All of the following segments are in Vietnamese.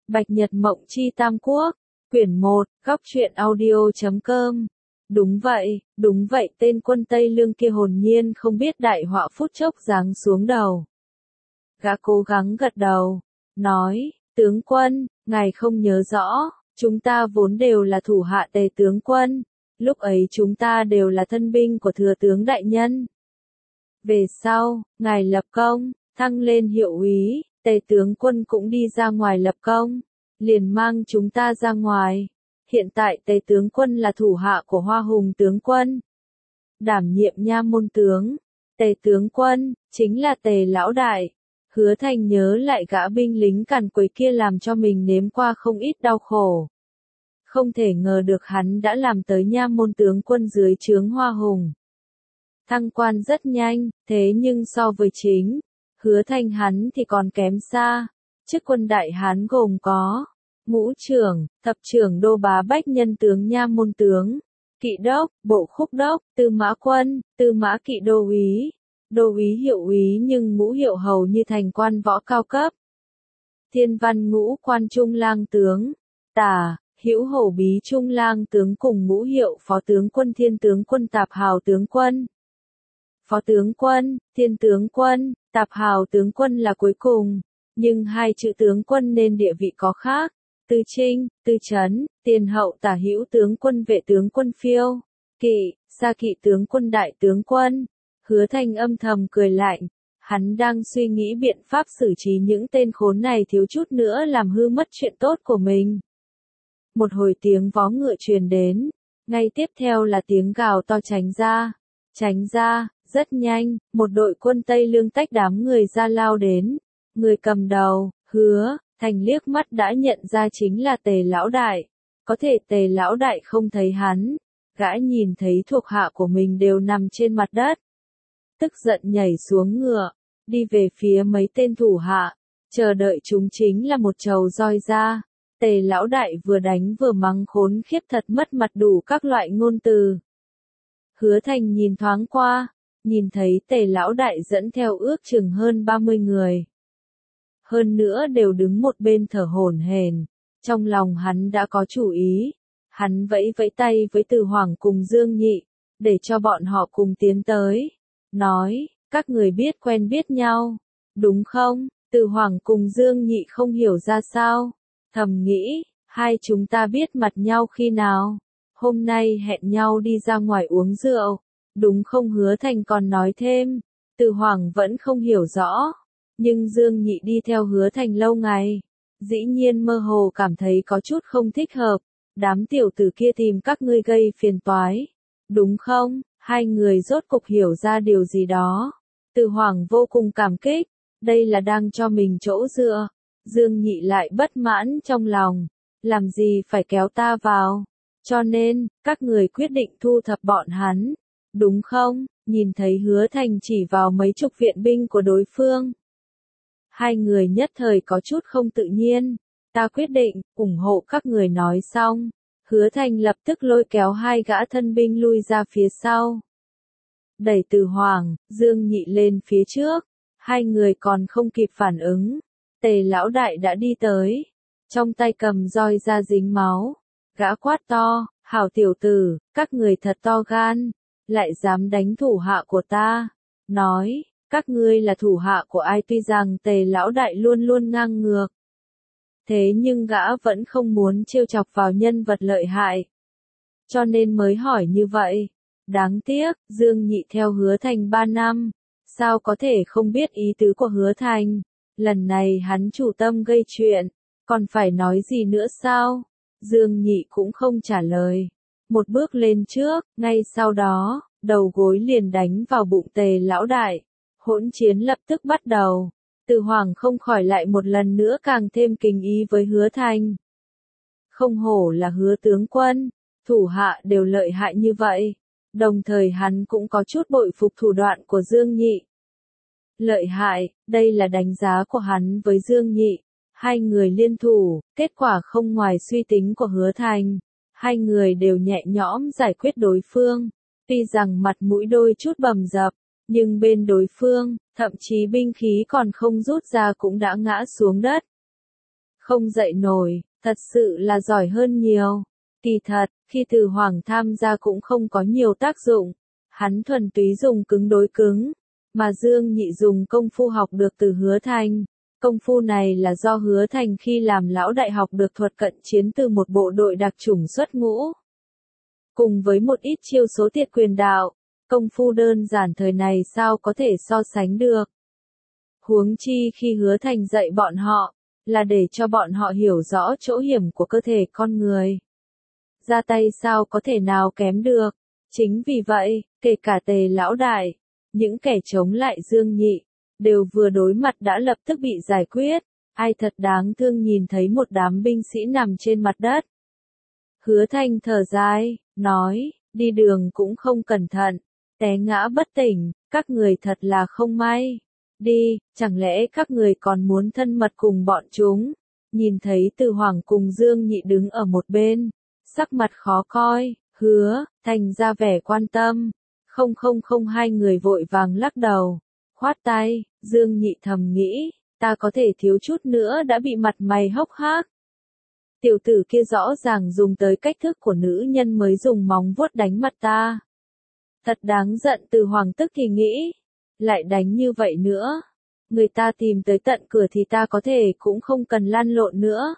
Bạch Nhật Mộng Chi Tam Quốc, quyển 1, góc truyện audio.com. Đúng vậy, tên quân Tây Lương kia hồn nhiên không biết đại họa phút chốc giáng xuống đầu. Gã cố gắng gật đầu, nói, tướng quân, ngài không nhớ rõ, chúng ta vốn đều là thủ hạ Tề tướng quân, lúc ấy chúng ta đều là thân binh của thừa tướng đại nhân. Về sau, ngài lập công, thăng lên hiệu úy, Tề tướng quân cũng đi ra ngoài lập công, liền mang chúng ta ra ngoài. Hiện tại Tề tướng quân là thủ hạ của Hoa Hùng tướng quân, đảm nhiệm nha môn tướng. Tề tướng quân chính là Tề lão đại. Hứa Thành nhớ lại gã binh lính càn quấy kia làm cho mình nếm qua không ít đau khổ. Không thể ngờ được hắn đã làm tới nha môn tướng quân dưới trướng Hoa Hùng. Thăng quan rất nhanh, thế nhưng so với chính Hứa Thành hắn thì còn kém xa. Chức quân đại hán gồm có ngũ trưởng, thập trưởng đô bá bách nhân tướng nha môn tướng, kỵ đốc, bộ khúc đốc, tư mã quân, tư mã kỵ đô úy, đô úy hiệu úy nhưng ngũ hiệu hầu như thành quan võ cao cấp. Thiên văn ngũ quan trung lang tướng, tả, hữu hổ bí trung lang tướng cùng ngũ hiệu phó tướng quân thiên tướng quân tạp hào tướng quân. Phó tướng quân, thiên tướng quân, tạp hào tướng quân là cuối cùng, nhưng hai chữ tướng quân nên địa vị có khác. Tư trinh, tư trấn, tiền hậu tả hữu tướng quân vệ tướng quân phiêu, kỵ, xa kỵ tướng quân đại tướng quân. Hứa Thành âm thầm cười lạnh, hắn đang suy nghĩ biện pháp xử trí những tên khốn này thiếu chút nữa làm hư mất chuyện tốt của mình. Một hồi tiếng vó ngựa truyền đến, ngay tiếp theo là tiếng gào to tránh ra, rất nhanh, một đội quân Tây Lương tách đám người ra lao đến, người cầm đầu, Hứa Thành liếc mắt đã nhận ra chính là Tề lão đại, có thể Tề lão đại không thấy hắn, gã nhìn thấy thuộc hạ của mình đều nằm trên mặt đất. Tức giận nhảy xuống ngựa, đi về phía mấy tên thủ hạ, chờ đợi chúng chính là một trầu roi ra. Tề lão đại vừa đánh vừa mắng khốn khiếp thật mất mặt đủ các loại ngôn từ. Hứa Thành nhìn thoáng qua, nhìn thấy Tề lão đại dẫn theo ước chừng hơn 30 người. Hơn nữa đều đứng một bên thở hổn hển, trong lòng hắn đã có chủ ý, hắn vẫy tay với Từ Hoàng cùng Dương Nhị, để cho bọn họ cùng tiến tới, nói, các người biết quen biết nhau, đúng không? Từ Hoàng cùng Dương Nhị không hiểu ra sao, thầm nghĩ, hai chúng ta biết mặt nhau khi nào, hôm nay hẹn nhau đi ra ngoài uống rượu, đúng không? Hứa Thành còn nói thêm, Từ Hoàng vẫn không hiểu rõ. Nhưng Dương Nhị đi theo Hứa Thành lâu ngày, dĩ nhiên mơ hồ cảm thấy có chút không thích hợp, đám tiểu tử kia tìm các ngươi gây phiền toái, đúng không? Hai người rốt cục hiểu ra điều gì đó. Từ Hoàng vô cùng cảm kích, đây là đang cho mình chỗ dựa. Dương Nhị lại bất mãn trong lòng, làm gì phải kéo ta vào, cho nên, các người quyết định thu thập bọn hắn, đúng không? Nhìn thấy Hứa Thành chỉ vào mấy chục viện binh của đối phương. Hai người nhất thời có chút không tự nhiên, ta quyết định, ủng hộ các người. Nói xong, Hứa Thành lập tức lôi kéo hai gã thân binh lui ra phía sau. Đẩy Từ Hoàng, Dương Nhị lên phía trước, hai người còn không kịp phản ứng. Tề lão đại đã đi tới, trong tay cầm roi ra dính máu, gã quát to, hảo tiểu tử, các người thật to gan, lại dám đánh thủ hạ của ta, nói. Các ngươi là thủ hạ của ai? Tuy rằng Tề lão đại luôn luôn ngang ngược, thế nhưng gã vẫn không muốn trêu chọc vào nhân vật lợi hại, cho nên mới hỏi như vậy. Đáng tiếc, Dương Nhị theo Hứa Thành 3 năm, sao có thể không biết ý tứ của Hứa Thành? Lần này hắn chủ tâm gây chuyện, còn phải nói gì nữa sao? Dương Nhị cũng không trả lời, một bước lên trước, ngay sau đó, đầu gối liền đánh vào bụng Tề lão đại. Hỗn chiến lập tức bắt đầu, Từ Hoàng không khỏi lại một lần nữa càng thêm kính ý với Hứa Thành. Không hổ là Hứa tướng quân, thủ hạ đều lợi hại như vậy, đồng thời hắn cũng có chút bội phục thủ đoạn của Dương Nhị. Lợi hại, đây là đánh giá của hắn với Dương Nhị, hai người liên thủ, kết quả không ngoài suy tính của Hứa Thành, hai người đều nhẹ nhõm giải quyết đối phương, tuy rằng mặt mũi đôi chút bầm dập. Nhưng bên đối phương, thậm chí binh khí còn không rút ra cũng đã ngã xuống đất. không dậy nổi, thật sự là giỏi hơn nhiều. Kỳ thật, khi Từ Hoàng tham gia cũng không có nhiều tác dụng, hắn thuần túy dùng cứng đối cứng, mà Dương Nhị dùng công phu học được từ Hứa Thanh. Công phu này là do Hứa Thanh khi làm lão đại học được thuật cận chiến từ một bộ đội đặc chủng xuất ngũ. Cùng với một ít chiêu số tiệt quyền đạo, công phu đơn giản thời này sao có thể so sánh được. Huống chi khi Hứa Thanh dạy bọn họ, là để cho bọn họ hiểu rõ chỗ hiểm của cơ thể con người. Ra tay sao có thể nào kém được. Chính vì vậy, kể cả Tề lão đại, những kẻ chống lại Dương Nhị, đều vừa đối mặt đã lập tức bị giải quyết. Ai thật đáng thương nhìn thấy một đám binh sĩ nằm trên mặt đất. Hứa Thanh thở dài, nói, đi đường cũng không cẩn thận, té ngã bất tỉnh, các người thật là không may. Đi, chẳng lẽ các người còn muốn thân mật cùng bọn chúng? Nhìn thấy Từ Hoàng cùng Dương Nhị đứng ở một bên, sắc mặt khó coi, Hứa Thanh ra vẻ quan tâm. Không, hai người vội vàng lắc đầu, khoát tay. Dương Nhị thầm nghĩ, ta có thể thiếu chút nữa đã bị mặt mày hốc hác. Tiểu tử kia rõ ràng dùng tới cách thức của nữ nhân mới dùng móng vuốt đánh mặt ta. Thật đáng giận. Từ Hoàng tức thì nghĩ, lại đánh như vậy nữa, người ta tìm tới tận cửa thì ta có thể cũng không cần lăn lộn nữa.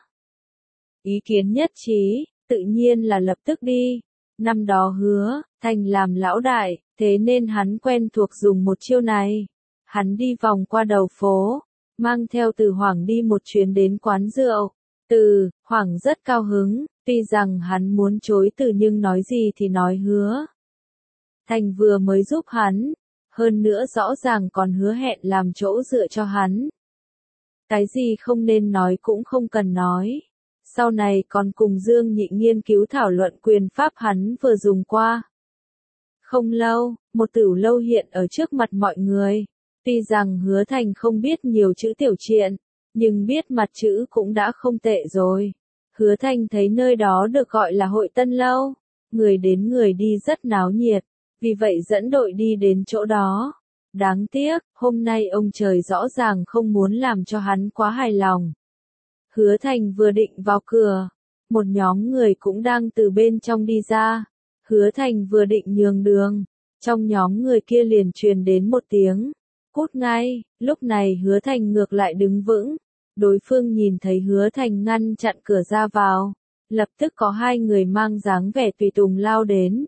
Ý kiến nhất trí, tự nhiên là lập tức đi. Năm đó Hứa Thanh làm lão đại, thế nên hắn quen thuộc dùng một chiêu này. Hắn đi vòng qua đầu phố, mang theo Từ Hoàng đi một chuyến đến quán rượu. Từ Hoàng rất cao hứng, tuy rằng hắn muốn chối từ nhưng nói gì thì nói Hứa Thanh vừa mới giúp hắn, hơn nữa rõ ràng còn hứa hẹn làm chỗ dựa cho hắn. Cái gì không nên nói cũng không cần nói. Sau này còn cùng Dương Nhị nghiên cứu thảo luận quyền pháp hắn vừa dùng qua. Không lâu, một tửu lâu hiện ở trước mặt mọi người. Tuy rằng Hứa Thanh không biết nhiều chữ tiểu triện, nhưng biết mặt chữ cũng đã không tệ rồi. Hứa Thanh thấy nơi đó được gọi là Hội Tân Lâu, người đến người đi rất náo nhiệt, vì vậy dẫn đội đi đến chỗ đó. Đáng tiếc, hôm nay ông trời rõ ràng không muốn làm cho hắn quá hài lòng. Hứa Thanh vừa định vào cửa, một nhóm người cũng đang từ bên trong đi ra. Hứa Thanh vừa định nhường đường, trong nhóm người kia liền truyền đến một tiếng, cút ngay. Lúc này Hứa Thanh ngược lại đứng vững, đối phương nhìn thấy Hứa Thanh ngăn chặn cửa ra vào, lập tức có hai người mang dáng vẻ tùy tùng lao đến.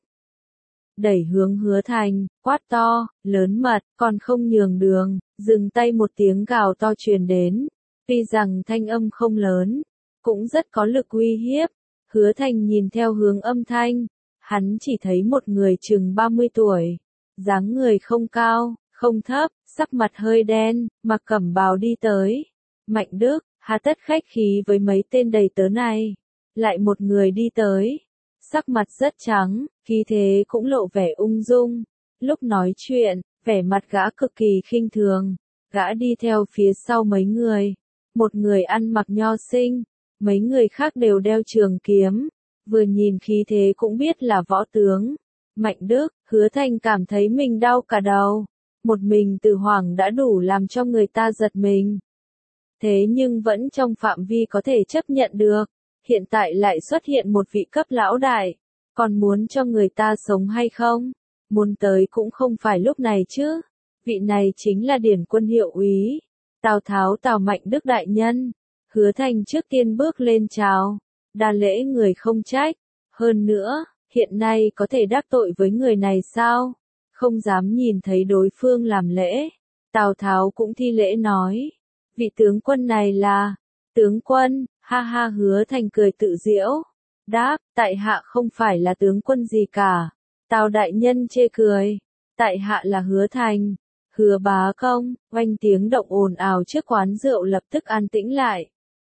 Đẩy hướng Hứa Thanh, quát to, lớn mật, còn không nhường đường, dừng tay. Một tiếng gào to truyền đến, tuy rằng thanh âm không lớn, cũng rất có lực uy hiếp. Hứa Thanh nhìn theo hướng âm thanh, hắn chỉ thấy một người chừng 30 tuổi, dáng người không cao, không thấp, sắc mặt hơi đen, mặc cẩm bào đi tới. Mạnh Đức, hà tất khách khí với mấy tên đầy tớ này. Lại một người đi tới, sắc mặt rất trắng, khí thế cũng lộ vẻ ung dung. Lúc nói chuyện, vẻ mặt gã cực kỳ khinh thường. Gã đi theo phía sau mấy người. Một người ăn mặc nho sinh, mấy người khác đều đeo trường kiếm. Vừa nhìn khí thế cũng biết là võ tướng. Mạnh Đức, Hứa Thanh cảm thấy mình đau cả đầu. Một mình Từ Hoàng đã đủ làm cho người ta giật mình. Thế nhưng vẫn trong phạm vi có thể chấp nhận được. Hiện tại lại xuất hiện một vị cấp lão đại. Còn muốn cho người ta sống hay không? Muốn tới cũng không phải lúc này chứ. Vị này chính là Điển Quân hiệu úy Tào Tháo Tào Mạnh Đức đại nhân. Hứa Thanh trước tiên bước lên chào. Đa lễ người không trách. Hơn nữa, hiện nay có thể đắc tội với người này sao? Không dám nhìn thấy đối phương làm lễ. Tào Tháo cũng thi lễ nói. Vị tướng quân này là... Tướng quân, ha ha. Hứa Thanh cười tự giễu. Đáp, tại hạ không phải là tướng quân gì cả. Tào đại nhân chê cười. Tại hạ là Hứa Thanh. Hứa bá công. Oanh tiếng động ồn ào trước quán rượu lập tức an tĩnh lại.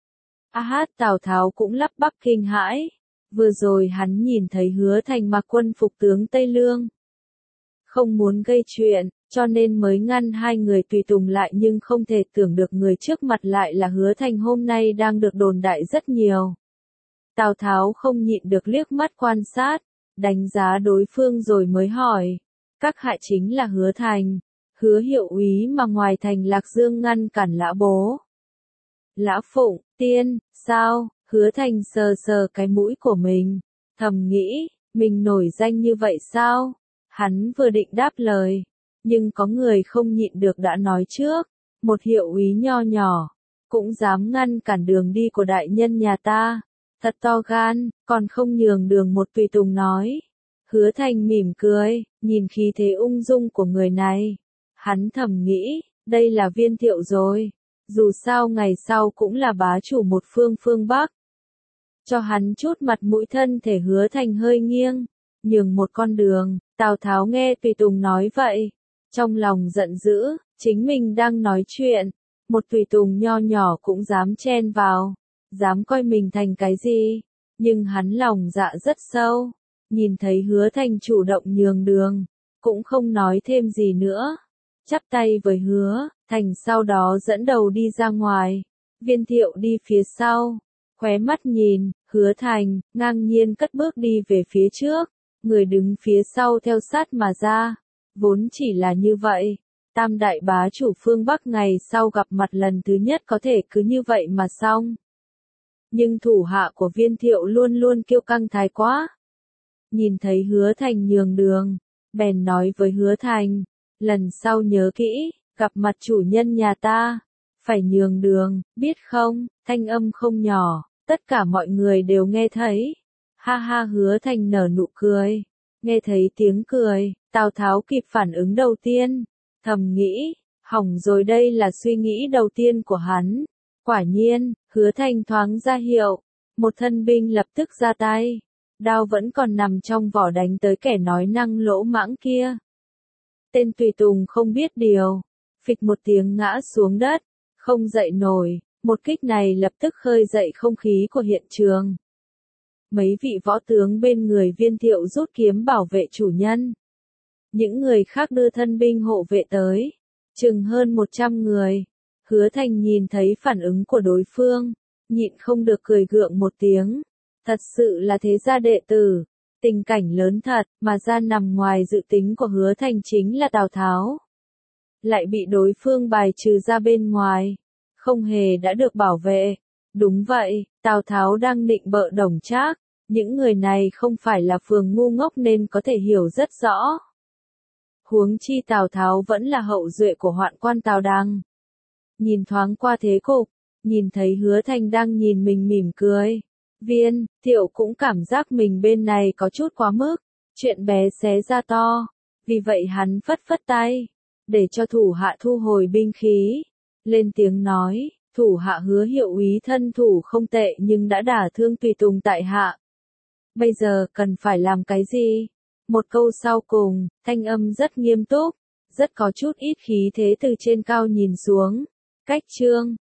A hát. Tào Tháo cũng lắp bắp kinh hãi. Vừa rồi hắn nhìn thấy Hứa Thanh mặc quân phục tướng Tây Lương. Không muốn gây chuyện, cho nên mới ngăn hai người tùy tùng lại, nhưng không thể tưởng được người trước mặt lại là Hứa Thanh hôm nay đang được đồn đại rất nhiều. Tào Tháo không nhịn được liếc mắt quan sát, đánh giá đối phương rồi mới hỏi. Các hạ chính là Hứa Thanh, Hứa hiệu úy mà ngoài thành Lạc Dương ngăn cản Lã Bố. Lã Phụng, tiên, sao? Hứa Thành sờ sờ cái mũi của mình, thầm nghĩ, mình nổi danh như vậy sao? Hắn vừa định đáp lời, nhưng có người không nhịn được đã nói trước, một hiệu úy nho nhỏ, cũng dám ngăn cản đường đi của đại nhân nhà ta, thật to gan, còn không nhường đường một tùy tùng nói. Hứa Thành mỉm cười, nhìn khí thế ung dung của người này, hắn thầm nghĩ, đây là Viên Thiệu rồi, dù sao ngày sau cũng là bá chủ một phương Bắc. Cho hắn chút mặt mũi, thân thể Hứa Thành hơi nghiêng, nhường một con đường. Tào Tháo nghe tùy tùng nói vậy, trong lòng giận dữ, chính mình đang nói chuyện, một tùy tùng nho nhỏ cũng dám chen vào, dám coi mình thành cái gì, nhưng hắn lòng dạ rất sâu, nhìn thấy Hứa Thành chủ động nhường đường, cũng không nói thêm gì nữa, chắp tay với Hứa Thành sau đó dẫn đầu đi ra ngoài, Viên Thiệu đi phía sau, khóe mắt nhìn, Hứa Thành, ngang nhiên cất bước đi về phía trước, người đứng phía sau theo sát mà ra, vốn chỉ là như vậy, tam đại bá chủ phương Bắc ngày sau gặp mặt lần thứ nhất có thể cứ như vậy mà xong. Nhưng thủ hạ của Viên Thiệu luôn luôn kiêu căng thái quá. Nhìn thấy Hứa Thành nhường đường, bèn nói với Hứa Thành, lần sau nhớ kỹ, gặp mặt chủ nhân nhà ta, phải nhường đường, biết không? Thanh âm không nhỏ, tất cả mọi người đều nghe thấy. Ha ha, Hứa Thành nở nụ cười. Nghe thấy tiếng cười, Tào Tháo kịp phản ứng đầu tiên, thầm nghĩ, hỏng rồi, đây là suy nghĩ đầu tiên của hắn. Quả nhiên, Hứa Thành thoáng ra hiệu, một thân binh lập tức ra tay, đao vẫn còn nằm trong vỏ đánh tới kẻ nói năng lỗ mãng kia. Tên tùy tùng không biết điều, phịch một tiếng ngã xuống đất, không dậy nổi, một kích này lập tức khơi dậy không khí của hiện trường. Mấy vị võ tướng bên người Viên Thiệu rút kiếm bảo vệ chủ nhân. Những người khác đưa thân binh hộ vệ tới, chừng hơn 100 người. Hứa Thành nhìn thấy phản ứng của đối phương, nhịn không được cười gượng một tiếng. Thật sự là thế gia đệ tử, tình cảnh lớn thật, mà ra nằm ngoài dự tính của Hứa Thành chính là Tào Tháo. Lại bị đối phương bài trừ ra bên ngoài, không hề đã được bảo vệ. Đúng vậy, Tào Tháo đang nịnh bợ Đổng Trác, những người này không phải là phường ngu ngốc nên có thể hiểu rất rõ. Huống chi Tào Tháo vẫn là hậu duệ của hoạn quan Tào Đằng. Nhìn thoáng qua thế cục, nhìn thấy Hứa Thành đang nhìn mình mỉm cười. Viên Thiệu cũng cảm giác mình bên này có chút quá mức, chuyện bé xé ra to, vì vậy hắn phất phất tay, để cho thủ hạ thu hồi binh khí, lên tiếng nói, thủ hạ Hứa hiệu úy thân thủ không tệ nhưng đã đả thương tùy tùng tại hạ. Bây giờ cần phải làm cái gì? Một câu sau cùng, thanh âm rất nghiêm túc, rất có chút ít khí thế từ trên cao nhìn xuống. Cách chương